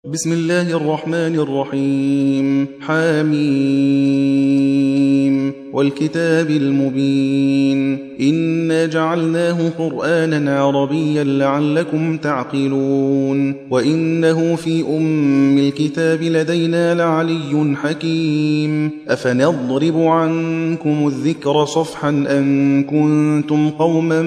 بسم الله الرحمن الرحيم. حميم والكتاب المبين إنا جعلناه قرآنا عربيا لعلكم تعقلون وإنه في أم الكتاب لدينا لعلي حكيم أفنضرب عنكم الذكر صفحا أن كنتم قوما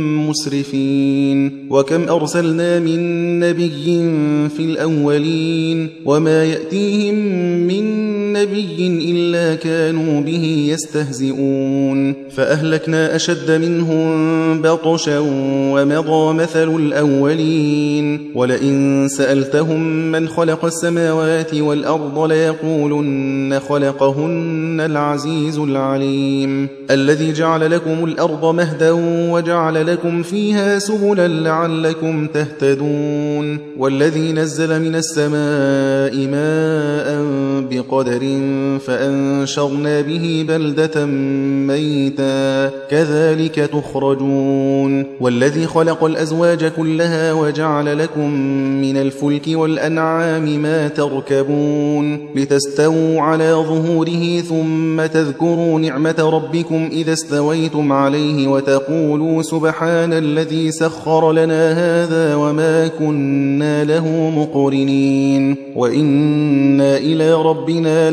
مسرفين وكم أرسلنا من نبي في الأولين وما يأتيهم من نبي إلا كانوا به يستهزئون فأهلكنا أشد منهم بطشا ومضى مثل الأولين ولئن سألتهم من خلق السماوات والأرض ليقولن خلقهن العزيز العليم الذي جعل لكم الأرض مهدا وجعل لكم فيها سبلا لعلكم تهتدون والذي نزل من السماء ماء بقدر فأنشرنا به بلدة ميتا كذلك تخرجون والذي خلق الأزواج كلها وجعل لكم من الفلك والأنعام ما تركبون لتستووا على ظهوره ثم تذكروا نعمة ربكم إذا استويتم عليه وتقولوا سبحان الذي سخر لنا هذا وما كنا له مقرنين وإنا إلى ربنا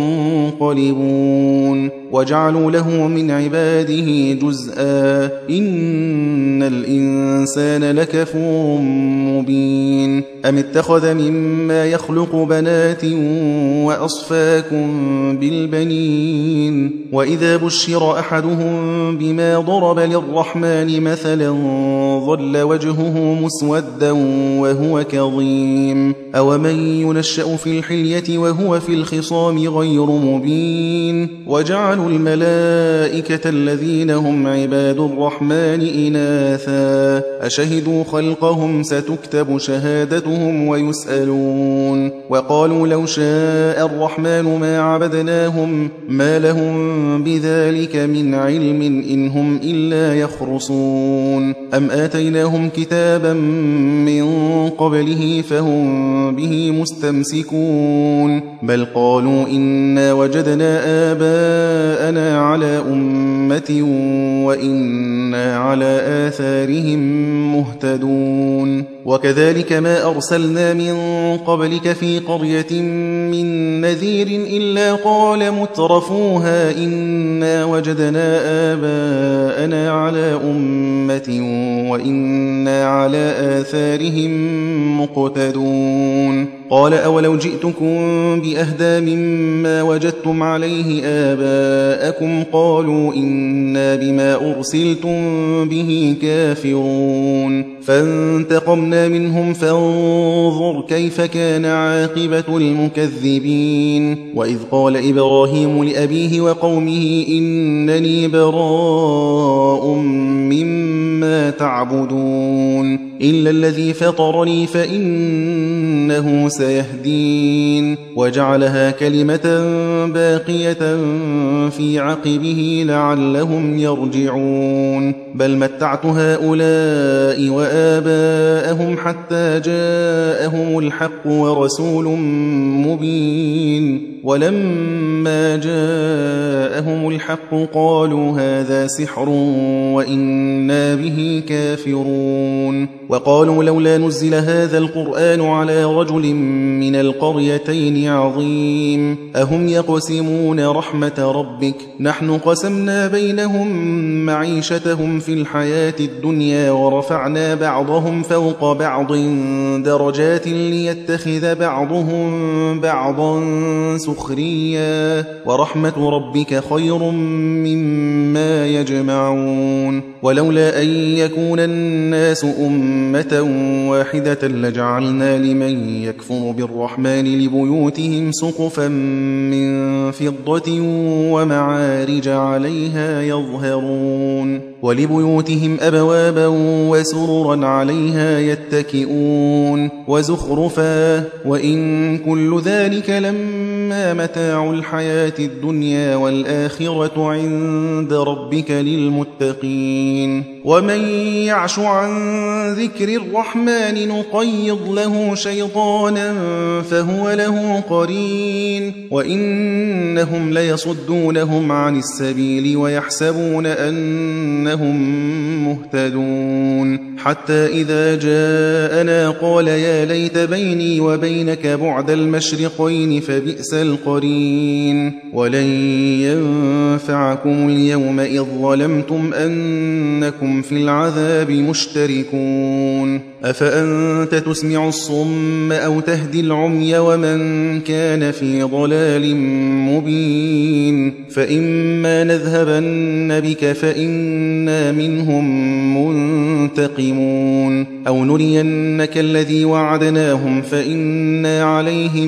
لمنقلبون وجعلوا له من عباده جزءا إن الإنسان لكفور مبين أم اتخذ مما يخلق بنات وأصفاكم بالبنين وإذا بشر أحدهم بما ضرب للرحمن مثلا ظل وجهه مسودا وهو كظيم أومن ينشأ في الحلية وهو في الخصام غير مبين وجعلوا الملائكة الذين هم عباد الرحمن إناثا أشهدوا خلقهم ستكتب شهادتهم ويسألون وقالوا لو شاء الرحمن ما عبدناهم ما لهم بذلك من علم إن هم إلا يخرصون أم آتيناهم كتابا من قبله فهم به مستمسكون بل قالوا إنا وجدنا آباءنا على أمة وإنا على آثارهم مهتدون وكذلك ما أرسلنا من قبلك في قرية من نذير إلا قال مترفوها إنا وجدنا آباءنا على أمة وإنا على آثارهم مقتدون قال أولو جئتكم بأهدى مما وجدتم عليه آباءكم قالوا إنا بما أرسلتم به كافرون فانتقمنا منهم فانظر كيف كان عاقبة المكذبين وإذ قال إبراهيم لأبيه وقومه إنني براء مما تعبدون إلا الذي فطرني فإنه سيهدين وجعلها كلمة باقية في عقبه لعلهم يرجعون بل متعت هؤلاء وآباءهم حتى جاءهم الحق ورسول مبين ولما جاءهم الحق قالوا هذا سحر وإنا به كافرون وقالوا لولا نزل هذا القرآن على رجل من القريتين عظيم أهم يقسمون رحمة ربك نحن قسمنا بينهم معيشتهم في الحياة الدنيا ورفعنا بعضهم فوق بعض درجات ليتخذ بعضهم بعضا سخريا ورحمة ربك خير مما يجمعون ولولا أن يكون الناس أمة واحدة لجعلنا لمن يكفر بالرحمن لبيوتهم سقفا من فضة ومعارج عليها يظهرون ولبيوتهم أبوابا وسررا عليها يتكئون وزخرفا وإن كل ذلك لما متاع الحياة الدنيا والآخرة عند ربك للمتقين ومن يعش عن ذكر الرحمن نقيض له شيطانا فهو له قرين وإنهم ليصدونهم عن السبيل ويحسبون أنهم مهتدون حتى إذا جاءنا قال يا ليت بيني وبينك بعد المشرقين فبئس القرين ولن ينفعكم اليوم إذ ظلمتم أنكم في العذاب مشتركون أفأنت تسمع الصم أو تهدي العمي ومن كان في ضلال مبين فإما نذهبن بك فإنا منهم منتقمون أو نرينك الذي وعدناهم فإنا عليهم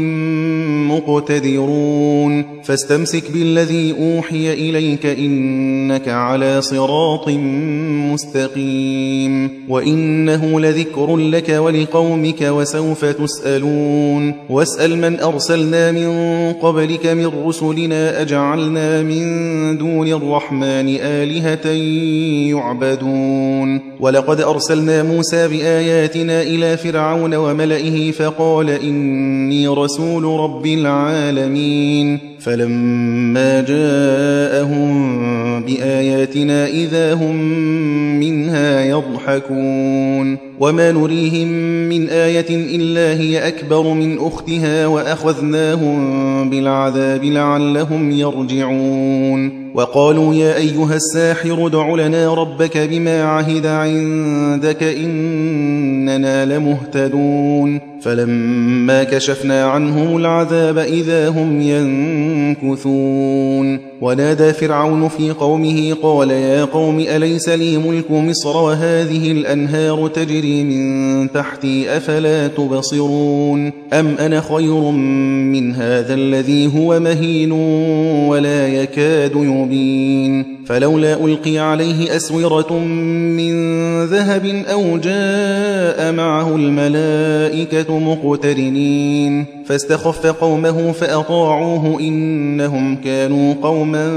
مقتدرون فاستمسك بالذي أوحي إليك إنك على صراط مستقيم وإنه لذكر لك ولقومك وسوف تسألون واسأل من أرسلنا من قبلك من رسلنا أجعلنا من دون الرحمن آلهة يعبدون ولقد أرسلنا موسى بآياتنا إلى فرعون وملئه فقال إني رسول رب العالمين فلما جاءهم بآياتنا إذا هم منها يضحكون وما نريهم من آية إلا هي أكبر من أختها وأخذناهم بالعذاب لعلهم يرجعون وقالوا يا أيها الساحر ادع لنا ربك بما عهد عندك إننا لمهتدون فلما كشفنا عنهم العذاب إذا هم ينكثون ونادى فرعون في قومه قال يا قوم أليس لي ملك مصر وهذه الأنهار تجري من تحتي أفلا تبصرون أم أنا خير من هذا الذي هو مهين ولا يكاد يبين فلولا ألقي عليه أسورة من ذهب أو جاء معه الملائكة مقترنين فاستخف قومه فأطاعوه إنهم كانوا قوما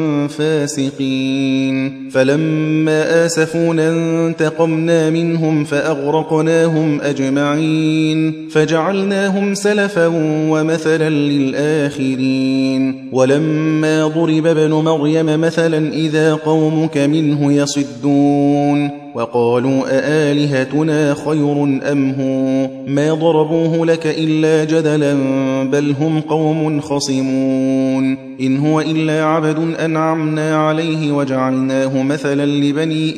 فاسقين فلما آسفونا انتقمنا منهم فأغرقناهم أجمعين فجعلناهم سلفا ومثلا للآخرين ولما ضرب ابن مريم مثلا إذا قومك منه يصدون وقالوا أآلهتنا خير أم هو ما ضربوه لك إلا جدلا بل هم قوم خصمون إن هو إلا عبد أنعمنا عليه وجعلناه مثلا لبني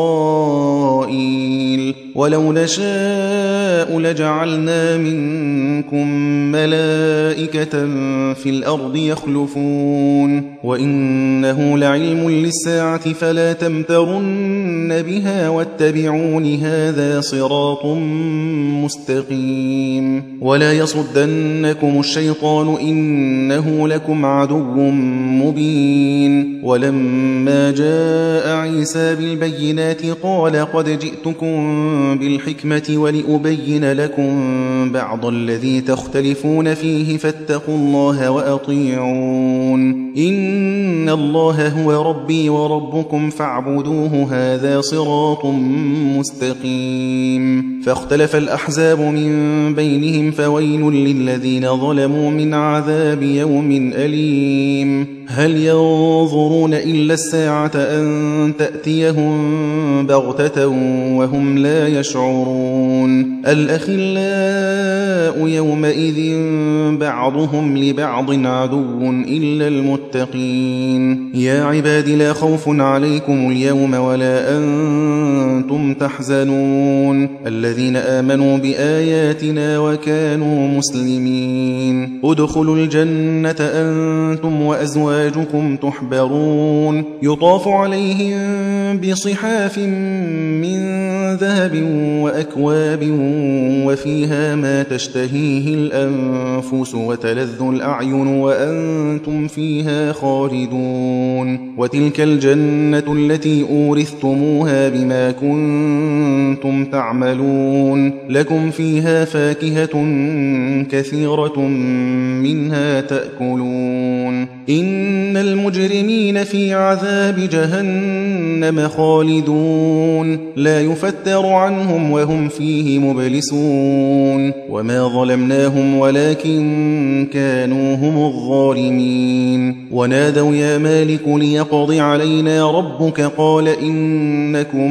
إسرائيل ولو نشاء لجعلنا منكم ملائكة في الأرض يخلفون وإنه لعلم للساعة فلا تمترن بها واتبعون هذا صراط مستقيم ولا يصدنكم الشيطان إنه لكم عدو مبين ولما جاء عيسى بالبينات قال قد جئتكم بالحكمة ولأبين لكم بعض الذي تختلفون فيه فاتقوا الله وأطيعون إن الله هو ربي وربكم فاعبدوه هذا صراط مستقيم فاختلف الأحزاب من بينهم فويل للذين ظلموا من عذاب يوم أليم هل ينظرون إلا الساعة أن تأتيهم بغتة وهم لا يشعرون الأخلاء يومئذ بعضهم لبعض عدو إلا المتقين يا عباد لا خوف عليكم اليوم ولا أنتم تحزنون الذين آمنوا بآياتنا وكانوا مسلمين ادخلوا الجنة أنتم وأزواجكم تحبرون يطاف عليهم بصحاف من ذهب وأكواب وفيها ما تشتهيه الأنفس وتلذ الأعين وأنتم فيها خالدون وتلك الجنة التي أورثتموها بما كنتم تعملون لكم فيها فاكهة كثيرة منها تأكلون إن المجرمين في عذاب جهنم خالدون لا يفتر عنهم وهم فيه مبلسون وما ظلمناهم ولكن كانوا هم الظالمين ونادوا يا مالك ليقض علينا ربك قال إنكم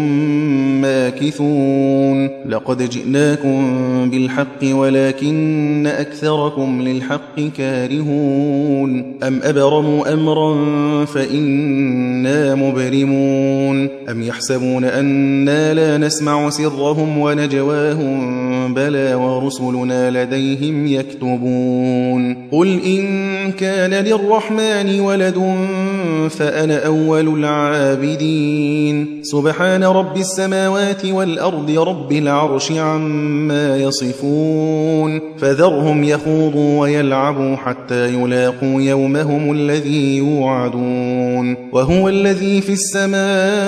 ماكثون لقد جئناكم بالحق ولكن أكثركم للحق كارهون أم أبرموا أمرا فإنا مبرمون أم يحسبون أنا لا نسمع سرهم ونجواهم بلى ورسلنا لديهم يكتبون قل إن كان للرحمن ولد فأنا أول العابدين سبحان رب السماوات والأرض رب العرش عما يصفون فذرهم يخوضوا ويلعبوا حتى يلاقوا يومهم الذي يوعدون وهو الذي في السماء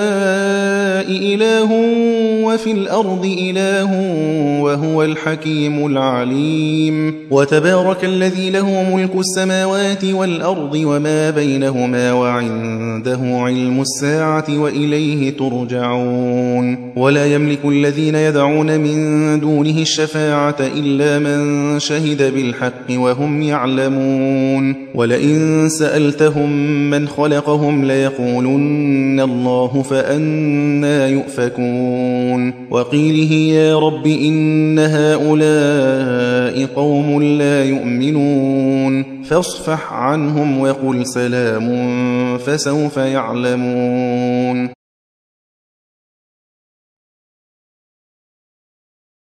إله وفي الأرض إله وهو الحكيم العليم وتبارك الذي له ملك السماوات والأرض وما بينهما وعنده علم الساعة وإليه ترجعون ولا يملك الذين يدعون من دونه الشفاعة إلا من شهد بالحق وهم يعلمون ولئن سألتهم من خلقهم ليقولن الله فأنى يؤفكون وقيله يا رب إن هؤلاء قوم لا يؤمنون فاصفح عنهم وقل سلام فسوف يعلمون